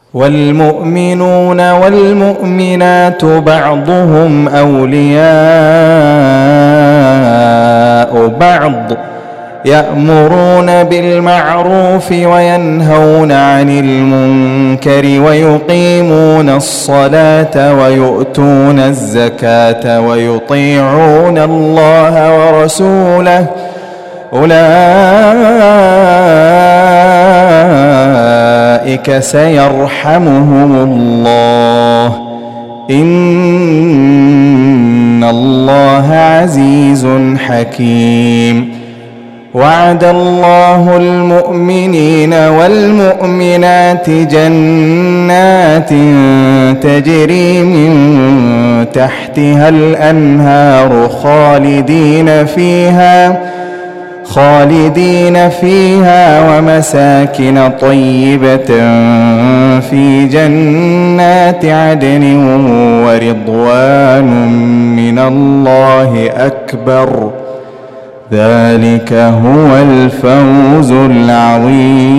والمؤمنون والمؤمنات بعضهم أولياء بعض يأمرون بالمعروف وينهون عن المنكر ويقيمون الصلاة ويؤتون الزكاة ويطيعون الله ورسوله أولئك سيرحمهم الله إن الله عزيز حكيم. وعد الله المؤمنين والمؤمنات جنات تجري من تحتها الأنهار خالدين فيها ومساكن طيبة في جنات عدن ورضوان من الله أكبر ذلك هو الفوز العظيم.